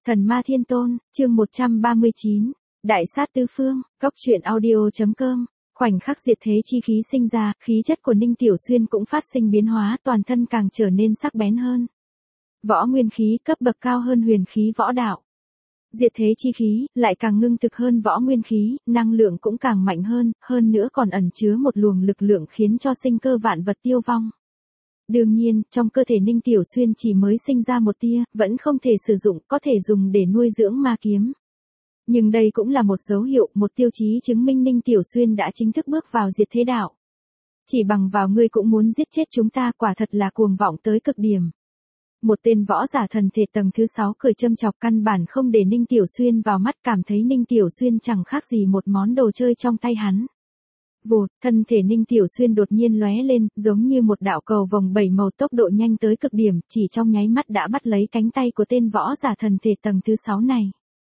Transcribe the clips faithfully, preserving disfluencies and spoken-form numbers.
Thần ma thiên tôn, chương một trăm ba mươi chín, Đại sát tứ phương, góc truyện audio.com. Khoảnh khắc diệt thế chi khí sinh ra, khí chất của Ninh Tiểu Xuyên cũng phát sinh biến hóa, toàn thân càng trở nên sắc bén hơn. Võ nguyên khí cấp bậc cao hơn huyền khí võ đạo. Diệt thế chi khí, lại càng ngưng thực hơn võ nguyên khí, năng lượng cũng càng mạnh hơn, hơn nữa còn ẩn chứa một luồng lực lượng khiến cho sinh cơ vạn vật tiêu vong. Đương nhiên, trong cơ thể Ninh Tiểu Xuyên chỉ mới sinh ra một tia, vẫn không thể sử dụng, có thể dùng để nuôi dưỡng ma kiếm. Nhưng đây cũng là một dấu hiệu, một tiêu chí chứng minh Ninh Tiểu Xuyên đã chính thức bước vào diệt thế đạo. Chỉ bằng vào ngươi cũng muốn giết chết chúng ta, quả thật là cuồng vọng tới cực điểm. Một tên võ giả thần thể tầng thứ sáu cười châm chọc, căn bản không để Ninh Tiểu Xuyên vào mắt, cảm thấy Ninh Tiểu Xuyên chẳng khác gì một món đồ chơi trong tay hắn. Vụt, thân thể Ninh Tiểu Xuyên đột nhiên lóe lên, giống như một đạo cầu vồng bảy màu, tốc độ nhanh tới cực điểm, chỉ trong nháy mắt đã bắt lấy cánh tay của tên võ giả thần thể tầng thứ sáu này.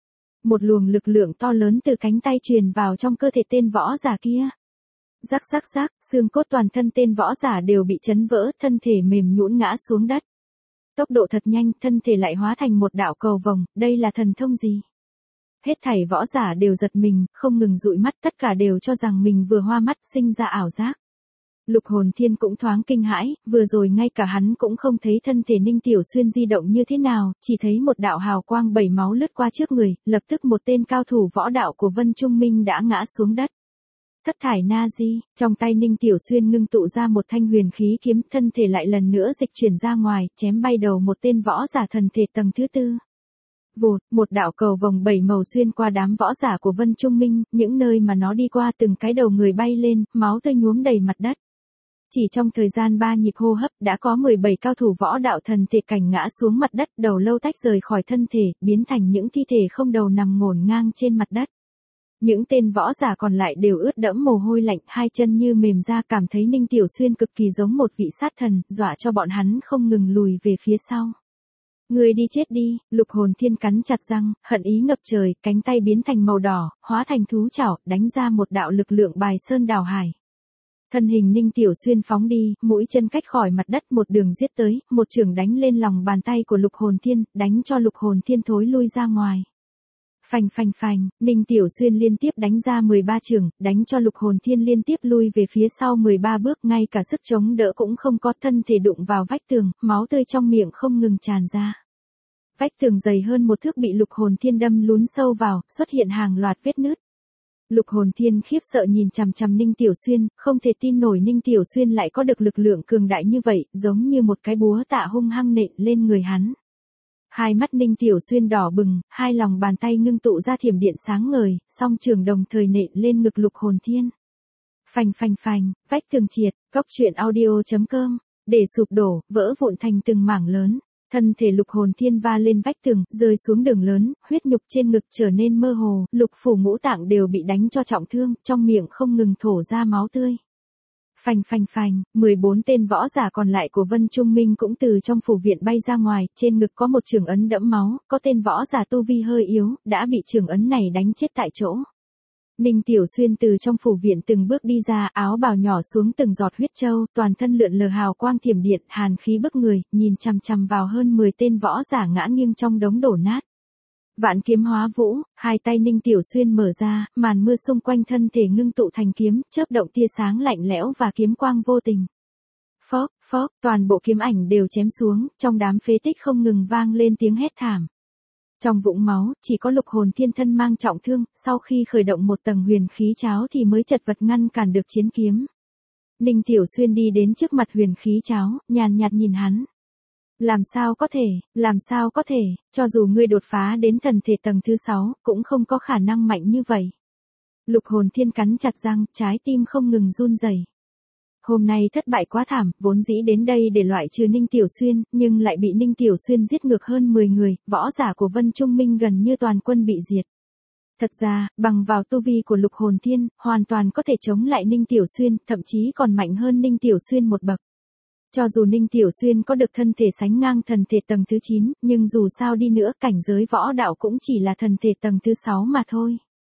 Một luồng lực lượng to lớn từ cánh tay truyền vào trong cơ thể tên võ giả kia. Rắc rắc rắc, xương cốt toàn thân tên võ giả đều bị chấn vỡ, thân thể mềm nhũn ngã xuống đất. Tốc độ thật nhanh, thân thể lại hóa thành một đạo cầu vồng, đây là thần thông gì? Hết thảy võ giả đều giật mình, không ngừng dụi mắt, tất cả đều cho rằng mình vừa hoa mắt, sinh ra ảo giác. Lục Hồn Thiên cũng thoáng kinh hãi, vừa rồi ngay cả hắn cũng không thấy thân thể Ninh Tiểu Xuyên di động như thế nào, chỉ thấy một đạo hào quang bảy máu lướt qua trước người, lập tức một tên cao thủ võ đạo của Vân Trung Minh đã ngã xuống đất. Thất thải na di, trong tay Ninh Tiểu Xuyên ngưng tụ ra một thanh huyền khí kiếm, thân thể lại lần nữa dịch chuyển ra ngoài, chém bay đầu một tên võ giả thần thể tầng thứ tư. Vụt, một đạo cầu vồng bảy màu xuyên qua đám võ giả của Vân Trung Minh, những nơi mà nó đi qua từng cái đầu người bay lên, máu tươi nhuốm đầy mặt đất. Chỉ trong thời gian ba nhịp hô hấp, đã có mười bảy cao thủ võ đạo thần thể cảnh ngã xuống mặt đất, đầu lâu tách rời khỏi thân thể, biến thành những thi thể không đầu nằm ngổn ngang trên mặt đất. Những tên võ giả còn lại đều ướt đẫm mồ hôi lạnh, hai chân như mềm ra, cảm thấy Ninh Tiểu Xuyên cực kỳ giống một vị sát thần, dọa cho bọn hắn không ngừng lùi về phía sau. Người đi chết đi, Lục Hồn Thiên cắn chặt răng, hận ý ngập trời, cánh tay biến thành màu đỏ, hóa thành thú chảo, đánh ra một đạo lực lượng bài sơn đào hải. Thân hình Ninh Tiểu Xuyên phóng đi, mũi chân cách khỏi mặt đất, một đường giết tới, một chưởng đánh lên lòng bàn tay của Lục Hồn Thiên, đánh cho Lục Hồn Thiên thối lui ra ngoài. Phành phành phành, Ninh Tiểu Xuyên liên tiếp đánh ra mười ba chưởng, đánh cho Lục Hồn Thiên liên tiếp lui về phía sau mười ba bước, ngay cả sức chống đỡ cũng không có, thân thể đụng vào vách tường, máu tươi trong miệng không ngừng tràn ra. Vách tường dày hơn một thước bị Lục Hồn Thiên đâm lún sâu vào, xuất hiện hàng loạt vết nứt. Lục Hồn Thiên khiếp sợ nhìn chằm chằm Ninh Tiểu Xuyên, không thể tin nổi Ninh Tiểu Xuyên lại có được lực lượng cường đại như vậy, giống như một cái búa tạ hung hăng nện lên người hắn. Hai mắt Ninh Tiểu Xuyên đỏ bừng, hai lòng bàn tay ngưng tụ ra thiểm điện sáng ngời, song trường đồng thời nện lên ngực Lục Hồn Thiên. Phành phành phành, vách tường triệt, góc truyện audio.com, để sụp đổ, vỡ vụn thành từng mảng lớn. Thân thể Lục Hồn Thiên va lên vách tường, rơi xuống đường lớn, huyết nhục trên ngực trở nên mơ hồ, lục phủ ngũ tạng đều bị đánh cho trọng thương, trong miệng không ngừng thổ ra máu tươi. Phành phành phành, mười bốn tên võ giả còn lại của Vân Trung Minh cũng từ trong phủ viện bay ra ngoài, trên ngực có một chưởng ấn đẫm máu, có tên võ giả tu vi hơi yếu, đã bị chưởng ấn này đánh chết tại chỗ. Ninh Tiểu Xuyên từ trong phủ viện từng bước đi ra, áo bào nhỏ xuống từng giọt huyết châu, toàn thân lượn lờ hào quang thiểm điện, hàn khí bức người, nhìn chằm chằm vào hơn mười tên võ giả ngã nghiêng trong đống đổ nát. Vạn kiếm hóa vũ, hai tay Ninh Tiểu Xuyên mở ra, màn mưa xung quanh thân thể ngưng tụ thành kiếm, chớp động tia sáng lạnh lẽo và kiếm quang vô tình. Phốc, phốc, toàn bộ kiếm ảnh đều chém xuống, trong đám phế tích không ngừng vang lên tiếng hét thảm. Trong vũng máu, chỉ có Lục Hồn Thiên thân mang trọng thương, sau khi khởi động một tầng huyền khí cháo thì mới chật vật ngăn cản được chiến kiếm. Ninh Tiểu Xuyên đi đến trước mặt huyền khí cháo, nhàn nhạt nhìn hắn. Làm sao có thể, làm sao có thể, cho dù ngươi đột phá đến thần thể tầng thứ sáu, cũng không có khả năng mạnh như vậy. Lục Hồn Thiên cắn chặt răng, trái tim không ngừng run rẩy. Hôm nay thất bại quá thảm, vốn dĩ đến đây để loại trừ Ninh Tiểu Xuyên, nhưng lại bị Ninh Tiểu Xuyên giết ngược hơn mười người, võ giả của Vân Trung Minh gần như toàn quân bị diệt. Thật ra, bằng vào tu vi của Lục Hồn Thiên, hoàn toàn có thể chống lại Ninh Tiểu Xuyên, thậm chí còn mạnh hơn Ninh Tiểu Xuyên một bậc. Cho dù Ninh Tiểu Xuyên có được thân thể sánh ngang thần thể tầng thứ chín, nhưng dù sao đi nữa, cảnh giới võ đạo cũng chỉ là thần thể tầng thứ sáu mà thôi.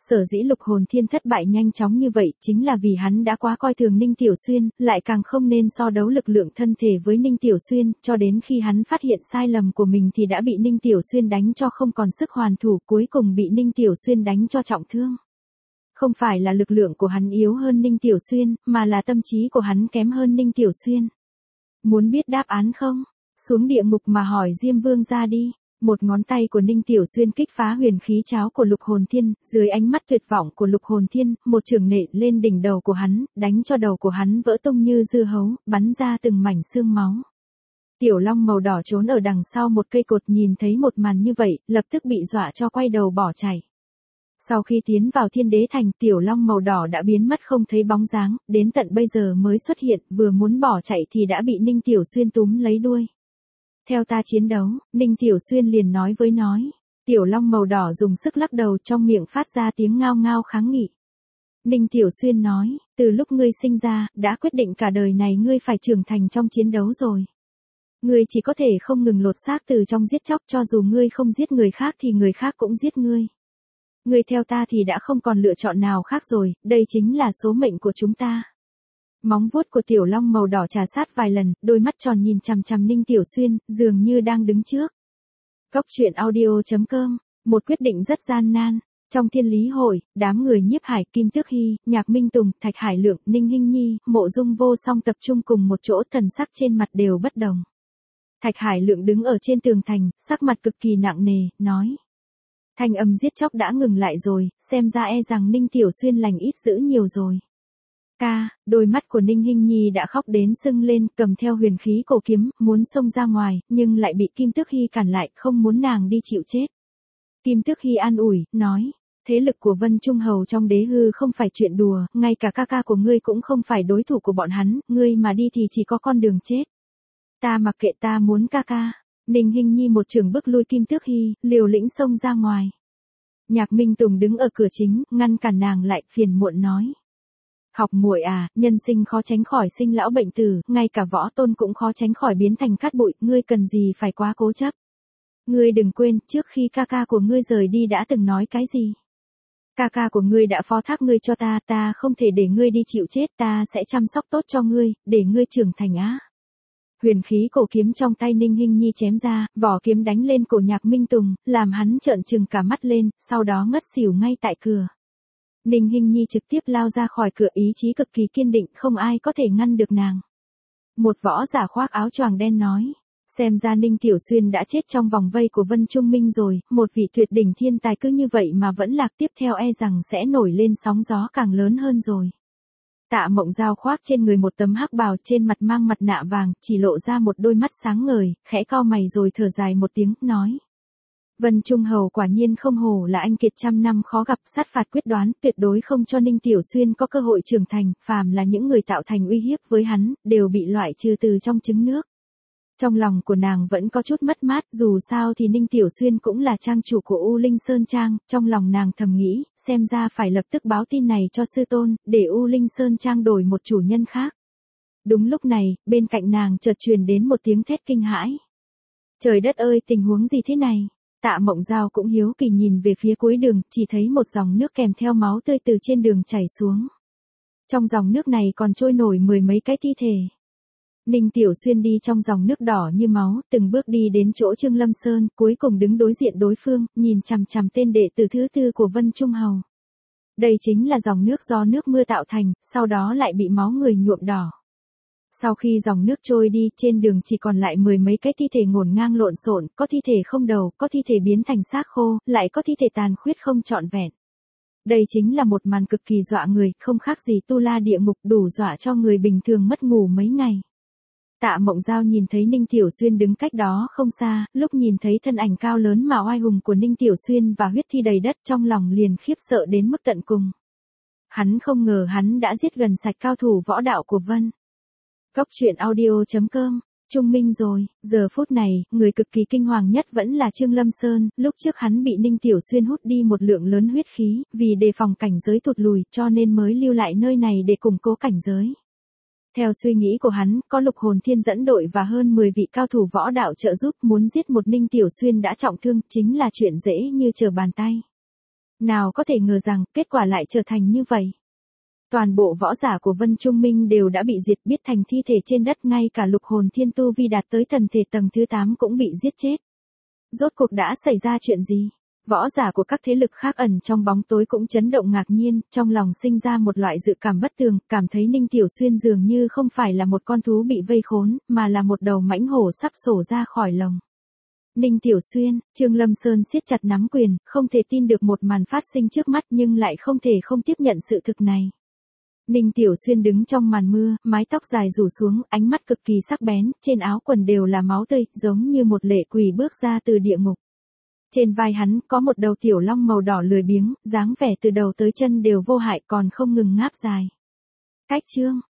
Sở dĩ Lục Hồn Thiên thất bại nhanh chóng như vậy chính là vì hắn đã quá coi thường Ninh Tiểu Xuyên, lại càng không nên so đấu lực lượng thân thể với Ninh Tiểu Xuyên, cho đến khi hắn phát hiện sai lầm của mình thì đã bị Ninh Tiểu Xuyên đánh cho không còn sức hoàn thủ, cuối cùng bị Ninh Tiểu Xuyên đánh cho trọng thương. Không phải là lực lượng của hắn yếu hơn Ninh Tiểu Xuyên, mà là tâm trí của hắn kém hơn Ninh Tiểu Xuyên. Muốn biết đáp án không? Xuống địa ngục mà hỏi Diêm Vương ra đi. Một ngón tay của Ninh Tiểu Xuyên kích phá huyền khí cháo của Lục Hồn Thiên, dưới ánh mắt tuyệt vọng của Lục Hồn Thiên, một chưởng nện lên đỉnh đầu của hắn, đánh cho đầu của hắn vỡ tung như dưa hấu, bắn ra từng mảnh xương máu. Tiểu Long màu đỏ trốn ở đằng sau một cây cột nhìn thấy một màn như vậy, lập tức bị dọa cho quay đầu bỏ chạy. Sau khi tiến vào Thiên Đế Thành, Tiểu Long màu đỏ đã biến mất không thấy bóng dáng, đến tận bây giờ mới xuất hiện, vừa muốn bỏ chạy thì đã bị Ninh Tiểu Xuyên túm lấy đuôi. Theo ta chiến đấu, Ninh Tiểu Xuyên liền nói với nói. Tiểu Long màu đỏ dùng sức lắc đầu, trong miệng phát ra tiếng ngao ngao kháng nghị. Ninh Tiểu Xuyên nói, từ lúc ngươi sinh ra, đã quyết định cả đời này ngươi phải trưởng thành trong chiến đấu rồi. Ngươi chỉ có thể không ngừng lột xác từ trong giết chóc, cho dù ngươi không giết người khác thì người khác cũng giết ngươi. Ngươi theo ta thì đã không còn lựa chọn nào khác rồi, đây chính là số mệnh của chúng ta. Móng vuốt của Tiểu Long màu đỏ trà sát vài lần, đôi mắt tròn nhìn chằm chằm Ninh Tiểu Xuyên, dường như đang đứng trước. Cốc truyện audio chấm com, một quyết định rất gian nan. Trong Thiên Lý Hội, đám người Nhiếp Hải, Kim Tước Hy, Nhạc Minh Tùng, Thạch Hải Lượng, Ninh Hinh Nhi, Mộ Dung Vô Song tập trung cùng một chỗ, thần sắc trên mặt đều bất đồng. Thạch Hải Lượng đứng ở trên tường thành, sắc mặt cực kỳ nặng nề, nói. Thanh âm giết chóc đã ngừng lại rồi, xem ra e rằng Ninh Tiểu Xuyên lành ít dữ nhiều rồi. Ca, đôi mắt của Ninh Hinh Nhi đã khóc đến sưng lên, cầm theo huyền khí cổ kiếm, muốn xông ra ngoài, nhưng lại bị Kim Tước Hy cản lại, không muốn nàng đi chịu chết. Kim Tước Hy an ủi, nói, thế lực của Vân Trung Hầu trong đế hư không phải chuyện đùa, ngay cả ca ca của ngươi cũng không phải đối thủ của bọn hắn, ngươi mà đi thì chỉ có con đường chết. Ta mặc kệ, ta muốn ca ca. Ninh Hinh Nhi một trường bước lui Kim Tước Hy, liều lĩnh xông ra ngoài. Nhạc Minh Tùng đứng ở cửa chính, ngăn cản nàng lại, phiền muộn nói. Học muội à, nhân sinh khó tránh khỏi sinh lão bệnh tử, ngay cả võ tôn cũng khó tránh khỏi biến thành cát bụi, ngươi cần gì phải quá cố chấp. Ngươi đừng quên, trước khi ca ca của ngươi rời đi đã từng nói cái gì. Ca ca của ngươi đã phó thác ngươi cho ta, ta không thể để ngươi đi chịu chết, ta sẽ chăm sóc tốt cho ngươi, để ngươi trưởng thành á. Huyền khí cổ kiếm trong tay Ninh Hinh Nhi chém ra, vỏ kiếm đánh lên cổ Nhạc Minh Tùng, làm hắn trợn trừng cả mắt lên, sau đó ngất xỉu ngay tại cửa. Ninh Hinh Nhi trực tiếp lao ra khỏi cửa, ý chí cực kỳ kiên định, không ai có thể ngăn được nàng. Một võ giả khoác áo choàng đen nói, xem ra Ninh Tiểu Xuyên đã chết trong vòng vây của Vân Trung Minh rồi, một vị tuyệt đỉnh thiên tài cứ như vậy mà vẫn lạc, tiếp theo e rằng sẽ nổi lên sóng gió càng lớn hơn rồi. Tạ Mộng Giao khoác trên người một tấm hắc bào, trên mặt mang mặt nạ vàng, chỉ lộ ra một đôi mắt sáng ngời, khẽ cau mày rồi thở dài một tiếng, nói. Vân Trung Hầu quả nhiên không hổ là anh kiệt trăm năm khó gặp, sát phạt quyết đoán, tuyệt đối không cho Ninh Tiểu Xuyên có cơ hội trưởng thành, phàm là những người tạo thành uy hiếp với hắn, đều bị loại trừ từ trong trứng nước. Trong lòng của nàng vẫn có chút mất mát, dù sao thì Ninh Tiểu Xuyên cũng là trang chủ của U Linh Sơn Trang, trong lòng nàng thầm nghĩ, xem ra phải lập tức báo tin này cho sư tôn, để U Linh Sơn Trang đổi một chủ nhân khác. Đúng lúc này, bên cạnh nàng chợt truyền đến một tiếng thét kinh hãi. Trời đất ơi, tình huống gì thế này? Tạ Mộng Giao cũng hiếu kỳ nhìn về phía cuối đường, chỉ thấy một dòng nước kèm theo máu tươi từ trên đường chảy xuống. Trong dòng nước này còn trôi nổi mười mấy cái thi thể. Ninh Tiểu Xuyên đi trong dòng nước đỏ như máu, từng bước đi đến chỗ Trương Lâm Sơn, cuối cùng đứng đối diện đối phương, nhìn chằm chằm tên đệ tử thứ tư của Vân Trung Hầu. Đây chính là dòng nước do nước mưa tạo thành, sau đó lại bị máu người nhuộm đỏ. Sau khi dòng nước trôi đi, trên đường chỉ còn lại mười mấy cái thi thể ngổn ngang lộn xộn, có thi thể không đầu, có thi thể biến thành xác khô, lại có thi thể tàn khuyết không trọn vẹn. Đây chính là một màn cực kỳ dọa người, không khác gì tu la địa ngục, đủ dọa cho người bình thường mất ngủ mấy ngày. Tạ Mộng Giao nhìn thấy Ninh Tiểu Xuyên đứng cách đó không xa, lúc nhìn thấy thân ảnh cao lớn mà oai hùng của Ninh Tiểu Xuyên và huyết thi đầy đất, trong lòng liền khiếp sợ đến mức tận cùng. Hắn không ngờ hắn đã giết gần sạch cao thủ võ đạo của Vân. Cốc truyện audio chấm com, Trung Minh rồi, giờ phút này, người cực kỳ kinh hoàng nhất vẫn là Trương Lâm Sơn, lúc trước hắn bị Ninh Tiểu Xuyên hút đi một lượng lớn huyết khí, vì đề phòng cảnh giới tụt lùi, cho nên mới lưu lại nơi này để củng cố cảnh giới. Theo suy nghĩ của hắn, có Lục Hồn Thiên dẫn đội và hơn mười vị cao thủ võ đạo trợ giúp, muốn giết một Ninh Tiểu Xuyên đã trọng thương, chính là chuyện dễ như trở bàn tay. Nào có thể ngờ rằng, kết quả lại trở thành như vậy. Toàn bộ võ giả của Vân Trung Minh đều đã bị diệt biết thành thi thể trên đất, ngay cả lục hồn thiên tu vi đạt tới thần thể tầng thứ tám cũng bị giết chết. Rốt cuộc đã xảy ra chuyện gì? Võ giả của các thế lực khác ẩn trong bóng tối cũng chấn động ngạc nhiên, trong lòng sinh ra một loại dự cảm bất tường, cảm thấy Ninh Tiểu Xuyên dường như không phải là một con thú bị vây khốn, mà là một đầu mãnh hổ sắp sổ ra khỏi lồng. Ninh Tiểu Xuyên, Trương Lâm Sơn siết chặt nắm quyền, không thể tin được một màn phát sinh trước mắt nhưng lại không thể không tiếp nhận sự thực này. Ninh Tiểu Xuyên đứng trong màn mưa, mái tóc dài rủ xuống, ánh mắt cực kỳ sắc bén, trên áo quần đều là máu tươi, giống như một lệ quỷ bước ra từ địa ngục. Trên vai hắn có một đầu tiểu long màu đỏ lười biếng, dáng vẻ từ đầu tới chân đều vô hại còn không ngừng ngáp dài. Cách chương